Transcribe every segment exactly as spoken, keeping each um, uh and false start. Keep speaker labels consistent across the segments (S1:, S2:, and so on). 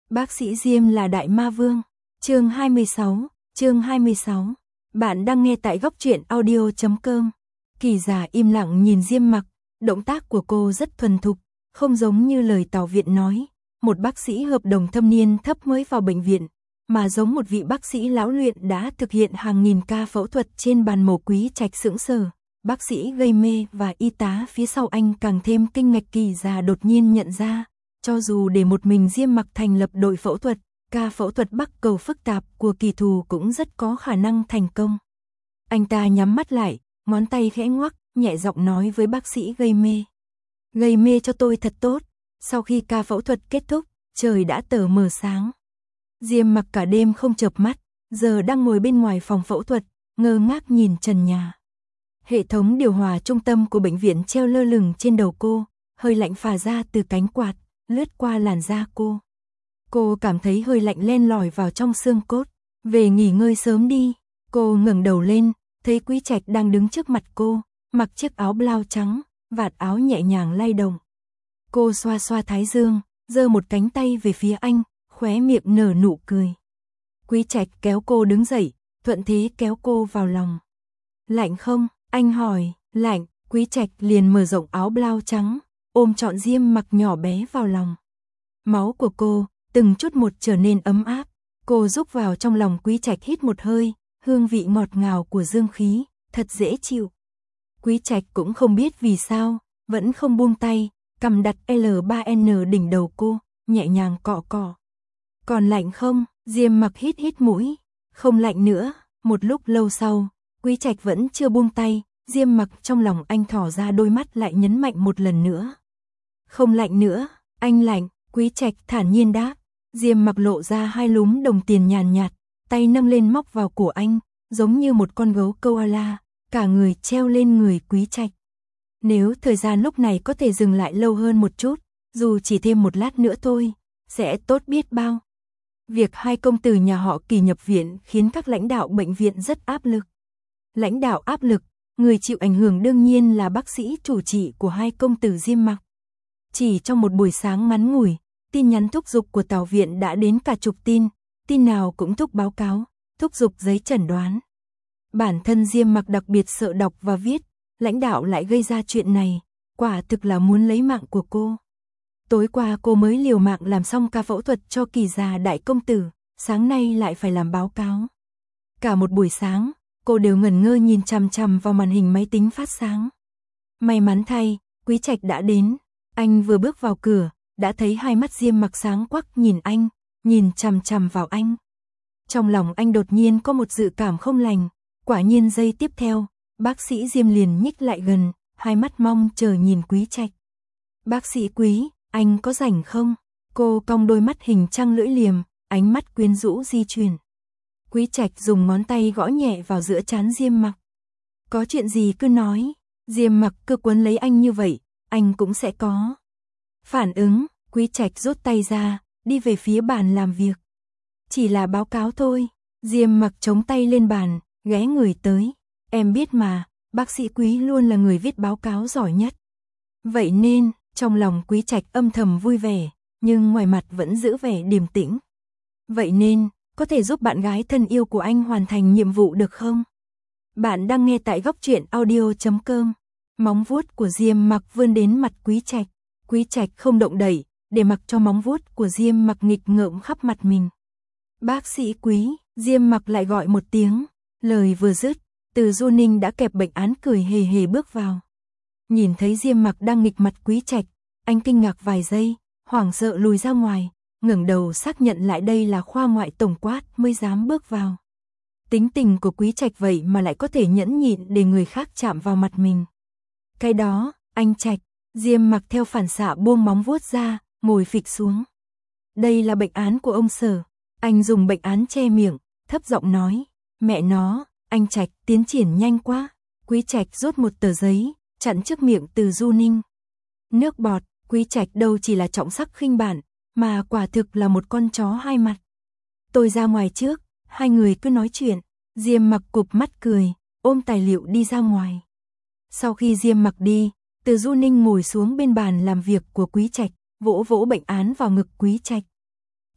S1: Bác sĩ Diêm là đại ma vương. Chương hai mươi sáu, chương hai mươi sáu. Bạn đang nghe tại góc truyện audio chấm com. Kỳ Giả im lặng nhìn Diêm Mặc, động tác của cô rất thuần thục, không giống như lời Tào Viện nói, một bác sĩ hợp đồng thâm niên thấp mới vào bệnh viện, mà giống một vị bác sĩ lão luyện đã thực hiện hàng nghìn ca phẫu thuật trên bàn mổ. Quý Trạch sững sờ, bác sĩ gây mê và y tá phía sau anh càng thêm kinh ngạc. Kỳ Giả đột nhiên nhận ra, cho dù để một mình Diêm Mặc thành lập đội phẫu thuật, ca phẫu thuật bắc cầu phức tạp của kỳ thù cũng rất có khả năng thành công. Anh ta nhắm mắt lại, ngón tay khẽ ngoắc, nhẹ giọng nói với bác sĩ gây mê. Gây mê cho tôi thật tốt. Sau khi ca phẫu thuật kết thúc, trời đã tờ mờ sáng. Diêm Mặc cả đêm không chợp mắt, giờ đang ngồi bên ngoài phòng phẫu thuật, ngơ ngác nhìn trần nhà. Hệ thống điều hòa trung tâm của bệnh viện treo lơ lửng trên đầu cô, hơi lạnh phả ra từ cánh quạt, lướt qua làn da cô. Cô cảm thấy hơi lạnh len lỏi vào trong xương cốt. Về nghỉ ngơi sớm đi. Cô ngẩng đầu lên, thấy Quý Trạch đang đứng trước mặt cô, mặc chiếc áo blau trắng, vạt áo nhẹ nhàng lay động. Cô xoa xoa thái dương, giơ một cánh tay về phía anh, khóe miệng nở nụ cười. Quý Trạch kéo cô đứng dậy, thuận thế kéo cô vào lòng. Lạnh không? Anh hỏi. Lạnh. Quý Trạch liền mở rộng áo blau trắng, ôm trọn Diêm Mặc nhỏ bé vào lòng. Máu của cô từng chút một trở nên ấm áp. Cô rúc vào trong lòng Quý Trạch, hít một hơi, hương vị ngọt ngào của dương khí, thật dễ chịu. Quý Trạch cũng không biết vì sao, vẫn không buông tay, cầm đặt L ba N đỉnh đầu cô, nhẹ nhàng cọ cọ. Còn lạnh không? Diêm Mặc hít hít mũi. Không lạnh nữa. Một lúc lâu sau, Quý Trạch vẫn chưa buông tay, Diêm Mặc trong lòng anh thỏ ra đôi mắt lại nhấn mạnh một lần nữa. Không lạnh nữa, anh lạnh. Quý Trạch thản nhiên đáp. Diêm Mặc lộ ra hai lúm đồng tiền nhàn nhạt, tay nâng lên móc vào cổ anh, giống như một con gấu koala, cả người treo lên người Quý Trạch. Nếu thời gian lúc này có thể dừng lại lâu hơn một chút, dù chỉ thêm một lát nữa thôi, sẽ tốt biết bao. Việc hai công tử nhà họ Kỳ nhập viện khiến các lãnh đạo bệnh viện rất áp lực. Lãnh đạo áp lực, người chịu ảnh hưởng đương nhiên là bác sĩ chủ trị của hai công tử Diêm Mặc. Chỉ trong một buổi sáng ngắn ngủi, tin nhắn thúc giục của Tào Viện đã đến cả chục tin, tin nào cũng thúc báo cáo, thúc giục giấy chẩn đoán. Bản thân Diêm Mặc đặc biệt sợ đọc và viết, lãnh đạo lại gây ra chuyện này, quả thực là muốn lấy mạng của cô. Tối qua cô mới liều mạng làm xong ca phẫu thuật cho Kỳ Già đại công tử, sáng nay lại phải làm báo cáo. Cả một buổi sáng, cô đều ngẩn ngơ nhìn chằm chằm vào màn hình máy tính phát sáng. May mắn thay, Quý Trạch đã đến, anh vừa bước vào cửa, đã thấy hai mắt Diêm Mặc sáng quắc nhìn anh, nhìn chằm chằm vào anh. Trong lòng anh đột nhiên có một dự cảm không lành, quả nhiên giây tiếp theo, bác sĩ Diêm liền nhích lại gần, hai mắt mong chờ nhìn Quý Trạch. Bác sĩ Quý, anh có rảnh không? Cô cong đôi mắt hình trăng lưỡi liềm, ánh mắt quyến rũ di chuyển. Quý Trạch dùng ngón tay gõ nhẹ vào giữa trán Diêm Mặc. Có chuyện gì cứ nói. Diêm Mặc cứ quấn lấy anh như vậy, anh cũng sẽ có phản ứng. Quý Trạch rút tay ra, đi về phía bàn làm việc. Chỉ là báo cáo thôi. Diêm Mặc chống tay lên bàn, ghé người tới. Em biết mà, bác sĩ Quý luôn là người viết báo cáo giỏi nhất. Vậy nên, trong lòng Quý Trạch âm thầm vui vẻ, nhưng ngoài mặt vẫn giữ vẻ điềm tĩnh. Vậy nên, có thể giúp bạn gái thân yêu của anh hoàn thành nhiệm vụ được không? Bạn đang nghe tại góc truyện audio chấm com. Móng vuốt của Diêm Mặc vươn đến mặt Quý Trạch. Quý Trạch không động đậy, để mặc cho móng vuốt của Diêm Mặc nghịch ngợm khắp mặt mình. Bác sĩ Quý, Diêm Mặc lại gọi một tiếng. Lời vừa dứt, Từ Du Ninh đã kẹp bệnh án cười hề hề bước vào. Nhìn thấy Diêm Mặc đang nghịch mặt Quý Trạch, anh kinh ngạc vài giây, hoảng sợ lùi ra ngoài, ngẩng đầu xác nhận lại đây là khoa ngoại tổng quát mới dám bước vào. Tính tình của Quý Trạch vậy mà lại có thể nhẫn nhịn để người khác chạm vào mặt mình. Cái đó, anh Trạch. Diêm Mặc theo phản xạ buông móng vuốt ra, ngồi phịch xuống. Đây là bệnh án của ông Sở. Anh dùng bệnh án che miệng, thấp giọng nói. Mẹ nó, anh Trạch tiến triển nhanh quá. Quý Trạch rút một tờ giấy, chặn trước miệng Từ Du Ninh. Nước bọt. Quý Trạch đâu chỉ là trọng sắc khinh bản, mà quả thực là một con chó hai mặt. Tôi ra ngoài trước, hai người cứ nói chuyện. Diêm Mặc cụp mắt cười, ôm tài liệu đi ra ngoài. Sau khi Diêm Mặc đi, Từ Du Ninh ngồi xuống bên bàn làm việc của Quý Trạch, vỗ vỗ bệnh án vào ngực Quý Trạch.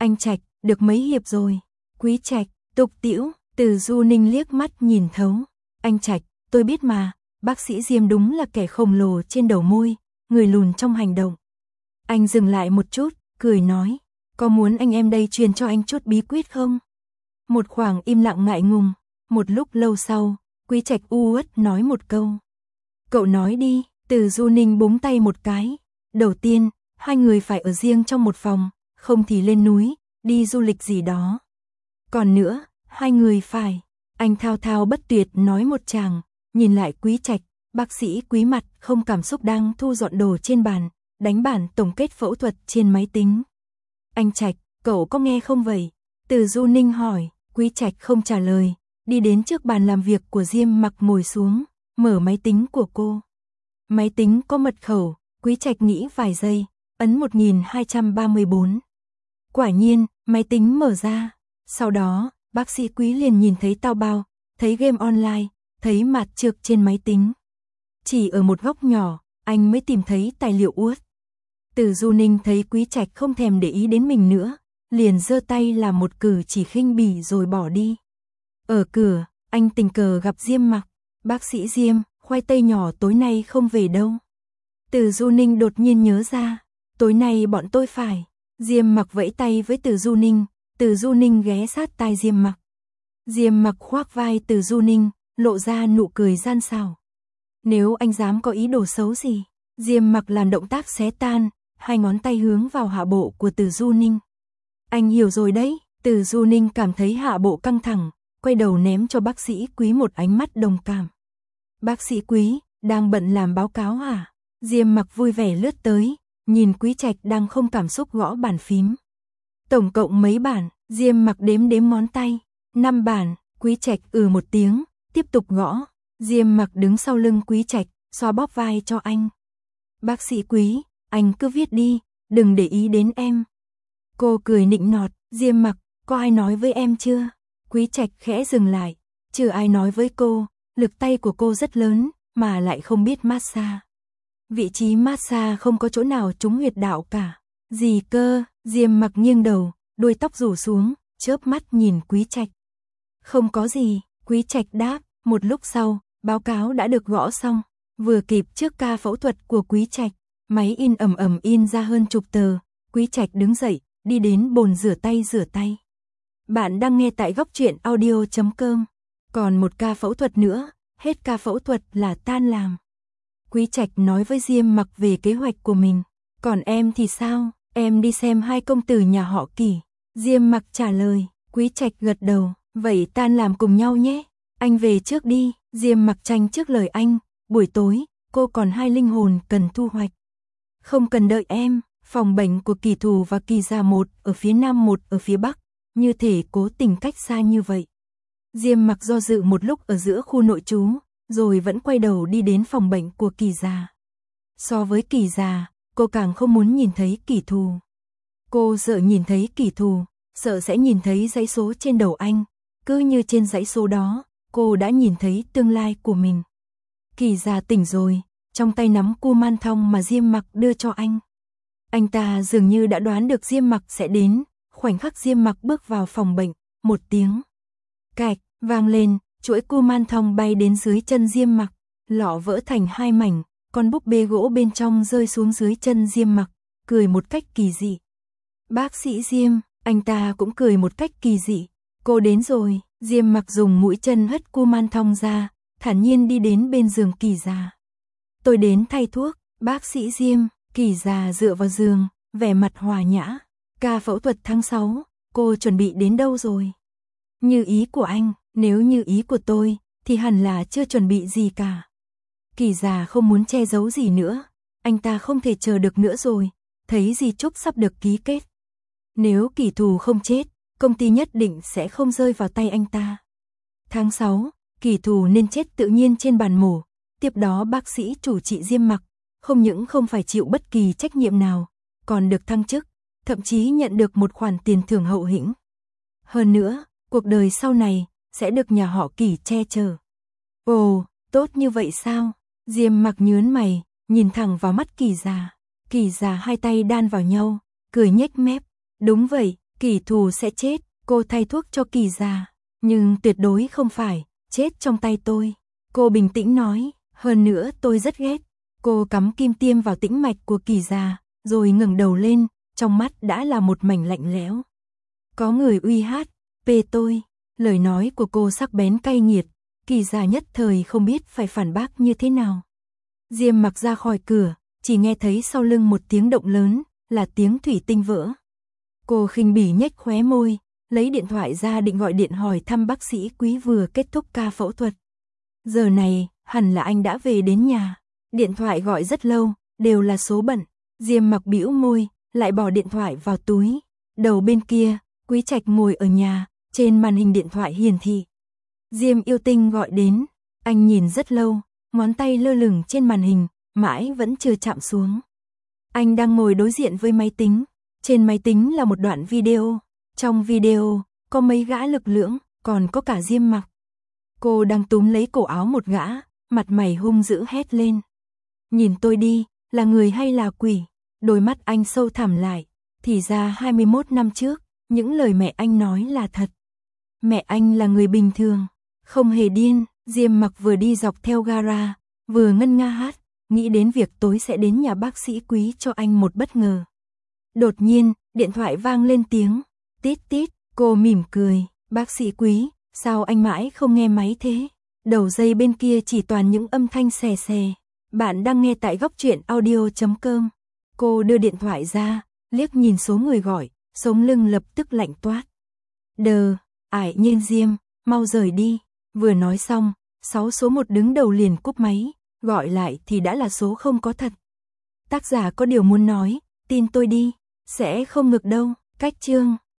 S1: Anh Trạch, được mấy hiệp rồi. Quý Trạch, tục tĩu, Từ Du Ninh liếc mắt nhìn thấu. Anh Trạch, tôi biết mà, bác sĩ Diêm đúng là kẻ khổng lồ trên đầu môi, người lùn trong hành động. Anh dừng lại một chút, cười nói, có muốn anh em đây truyền cho anh chút bí quyết không? Một khoảng im lặng ngại ngùng, một lúc lâu sau, Quý Trạch u uất nói một câu. Cậu nói đi. Từ Du Ninh búng tay một cái. Đầu tiên, hai người phải ở riêng trong một phòng, không thì lên núi, đi du lịch gì đó. Còn nữa, hai người phải. Anh thao thao bất tuyệt nói một tràng, nhìn lại Quý Trạch, bác sĩ Quý mặt không cảm xúc đang thu dọn đồ trên bàn, đánh bản tổng kết phẫu thuật trên máy tính. Anh Trạch, cậu có nghe không vậy? Từ Du Ninh hỏi. Quý Trạch không trả lời, đi đến trước bàn làm việc của Diêm Mặc ngồi xuống, mở máy tính của cô. Máy tính có mật khẩu, Quý Trạch nghĩ vài giây, ấn một nghìn hai trăm ba mươi bốn. Quả nhiên, máy tính mở ra. Sau đó, bác sĩ Quý liền nhìn thấy tao bao, thấy game online, thấy mặt trược trên máy tính. Chỉ ở một góc nhỏ, anh mới tìm thấy tài liệu uất. Từ Du Ninh thấy Quý Trạch không thèm để ý đến mình nữa, liền giơ tay làm một cử chỉ khinh bỉ rồi bỏ đi. Ở cửa, anh tình cờ gặp Diêm Mặc. Bác sĩ Diêm, khoai tây nhỏ tối nay không về đâu. Từ Du Ninh đột nhiên nhớ ra, tối nay bọn tôi phải. Diêm Mặc vẫy tay với Từ Du Ninh, Từ Du Ninh ghé sát tai Diêm Mặc. Diêm Mặc khoác vai Từ Du Ninh, lộ ra nụ cười gian xảo. Nếu anh dám có ý đồ xấu gì, Diêm Mặc làm động tác xé tan, hai ngón tay hướng vào hạ bộ của Từ Du Ninh. Anh hiểu rồi đấy. Từ Du Ninh cảm thấy hạ bộ căng thẳng, quay đầu ném cho bác sĩ Quý một ánh mắt đồng cảm. Bác sĩ Quý, đang bận làm báo cáo hả? Diêm Mặc vui vẻ lướt tới, nhìn Quý Trạch đang không cảm xúc gõ bàn phím. Tổng cộng mấy bản? Diêm Mặc đếm đếm ngón tay. Năm bản. Quý Trạch ừ một tiếng, tiếp tục gõ. Diêm Mặc đứng sau lưng Quý Trạch, xoa bóp vai cho anh. Bác sĩ Quý, anh cứ viết đi, đừng để ý đến em. Cô cười nịnh nọt. Diêm Mặc, có ai nói với em chưa? Quý Trạch khẽ dừng lại. Chưa ai nói với cô, lực tay của cô rất lớn, mà lại không biết massage. Vị trí massage không có chỗ nào trúng huyệt đạo cả. Gì cơ? Diêm Mặc nghiêng đầu, đuôi tóc rủ xuống, chớp mắt nhìn Quý Trạch. Không có gì, Quý Trạch đáp. Một lúc sau, báo cáo đã được gõ xong. Vừa kịp trước ca phẫu thuật của Quý Trạch, máy in ầm ầm in ra hơn chục tờ. Quý Trạch đứng dậy, đi đến bồn rửa tay rửa tay. Bạn đang nghe tại góc truyện audio chấm com. Còn một ca phẫu thuật nữa, hết ca phẫu thuật là tan làm. Quý Trạch nói với Diêm Mặc về kế hoạch của mình. Còn em thì sao? Em đi xem hai công tử nhà họ Kỳ. Diêm Mặc trả lời. Quý Trạch gật đầu. Vậy tan làm cùng nhau nhé. Anh về trước đi. Diêm Mặc tranh trước lời anh. Buổi tối, cô còn hai linh hồn cần thu hoạch. Không cần đợi em. Phòng bệnh của Kỳ Thù và Kỳ Gia một ở phía nam một ở phía bắc. Như thể cố tình cách xa như vậy. Diêm Mặc do dự một lúc ở giữa khu nội trú, rồi vẫn quay đầu đi đến phòng bệnh của Kỳ Gia. So với Kỳ Gia, cô càng không muốn nhìn thấy Kỳ Thù. Cô sợ nhìn thấy Kỳ Thù, sợ sẽ nhìn thấy dãy số trên đầu anh. Cứ như trên dãy số đó, cô đã nhìn thấy tương lai của mình. Kỳ Gia tỉnh rồi, trong tay nắm cu man thong mà Diêm Mặc đưa cho anh. Anh ta dường như đã đoán được Diêm Mặc sẽ đến. Khoảnh khắc Diêm Mặc bước vào phòng bệnh, một tiếng cạch vang lên, chuỗi cu man thong bay đến dưới chân Diêm Mặc, lọ vỡ thành hai mảnh, con búp bê gỗ bên trong rơi xuống dưới chân Diêm Mặc, cười một cách kỳ dị. Bác sĩ Diêm, anh ta cũng cười một cách kỳ dị. Cô đến rồi. Diêm Mặc dùng mũi chân hất cu man thong ra, thản nhiên đi đến bên giường Kỳ Gia. Tôi đến thay thuốc. Bác sĩ Diêm. Kỳ Gia dựa vào giường, vẻ mặt hòa nhã. Ca phẫu thuật tháng sáu, cô chuẩn bị đến đâu rồi? Như ý của anh, nếu như ý của tôi, thì hẳn là chưa chuẩn bị gì cả. Kỳ Gia không muốn che giấu gì nữa, anh ta không thể chờ được nữa rồi, thấy di chúc sắp được ký kết. Nếu Kỳ Thù không chết, công ty nhất định sẽ không rơi vào tay anh ta. Tháng sáu, Kỳ Thù nên chết tự nhiên trên bàn mổ, tiếp đó bác sĩ chủ trị Diêm Mặc, không những không phải chịu bất kỳ trách nhiệm nào, còn được thăng chức, thậm chí nhận được một khoản tiền thưởng hậu hĩnh. Hơn nữa, cuộc đời sau này sẽ được nhà họ Kỳ che chở. Ồ, tốt như vậy sao? Diêm Mặc nhướng mày, nhìn thẳng vào mắt Kỳ Gia. Kỳ Gia hai tay đan vào nhau, cười nhếch mép. Đúng vậy, Kỷ thù sẽ chết, cô thay thuốc cho Kỳ già, nhưng tuyệt đối không phải chết trong tay tôi. Cô bình tĩnh nói, hơn nữa tôi rất ghét. Cô cắm kim tiêm vào tĩnh mạch của Kỳ già, rồi ngẩng đầu lên, trong mắt đã là một mảnh lạnh lẽo. Có người uy hát, pê tôi. Lời nói của cô sắc bén cay nghiệt, Kỳ già nhất thời không biết phải phản bác như thế nào. Diêm Mặc ra khỏi cửa, chỉ nghe thấy sau lưng một tiếng động lớn, là tiếng thủy tinh vỡ. Cô khinh bỉ nhếch khóe môi, lấy điện thoại ra định gọi điện hỏi thăm bác sĩ Quý vừa kết thúc ca phẫu thuật. Giờ này, hẳn là anh đã về đến nhà. Điện thoại gọi rất lâu, đều là số bận. Diêm Mặc bĩu môi, lại bỏ điện thoại vào túi. Đầu bên kia, Quý Trạch ngồi ở nhà, trên màn hình điện thoại hiển thị. Diêm Yêu Tinh gọi đến, anh nhìn rất lâu, ngón tay lơ lửng trên màn hình, mãi vẫn chưa chạm xuống. Anh đang ngồi đối diện với máy tính, trên máy tính là một đoạn video. Trong video, có mấy gã lực lưỡng, còn có cả Diêm Mặc. Cô đang túm lấy cổ áo một gã, mặt mày hung dữ hét lên. Nhìn tôi đi, là người hay là quỷ? Đôi mắt anh sâu thẳm lại, thì ra hai mươi mốt năm trước, những lời mẹ anh nói là thật. Mẹ anh là người bình thường, không hề điên. Diêm Mặc vừa đi dọc theo gara, vừa ngân nga hát, nghĩ đến việc tối sẽ đến nhà bác sĩ Quý cho anh một bất ngờ. Đột nhiên, điện thoại vang lên tiếng, tít tít, cô mỉm cười, bác sĩ Quý, sao anh mãi không nghe máy thế? Đầu dây bên kia chỉ toàn những âm thanh xè xè. Bạn đang nghe tại góc truyện audio chấm com. Cô đưa điện thoại ra, liếc nhìn số người gọi, sống lưng lập tức lạnh toát. Đờ, ải nhiên Diêm, mau rời đi. Vừa nói xong, sáu số một đứng đầu liền cúp máy, gọi lại thì đã là số không có thật. Tác giả có điều muốn nói, tin tôi đi, sẽ không ngược đâu. Cách chương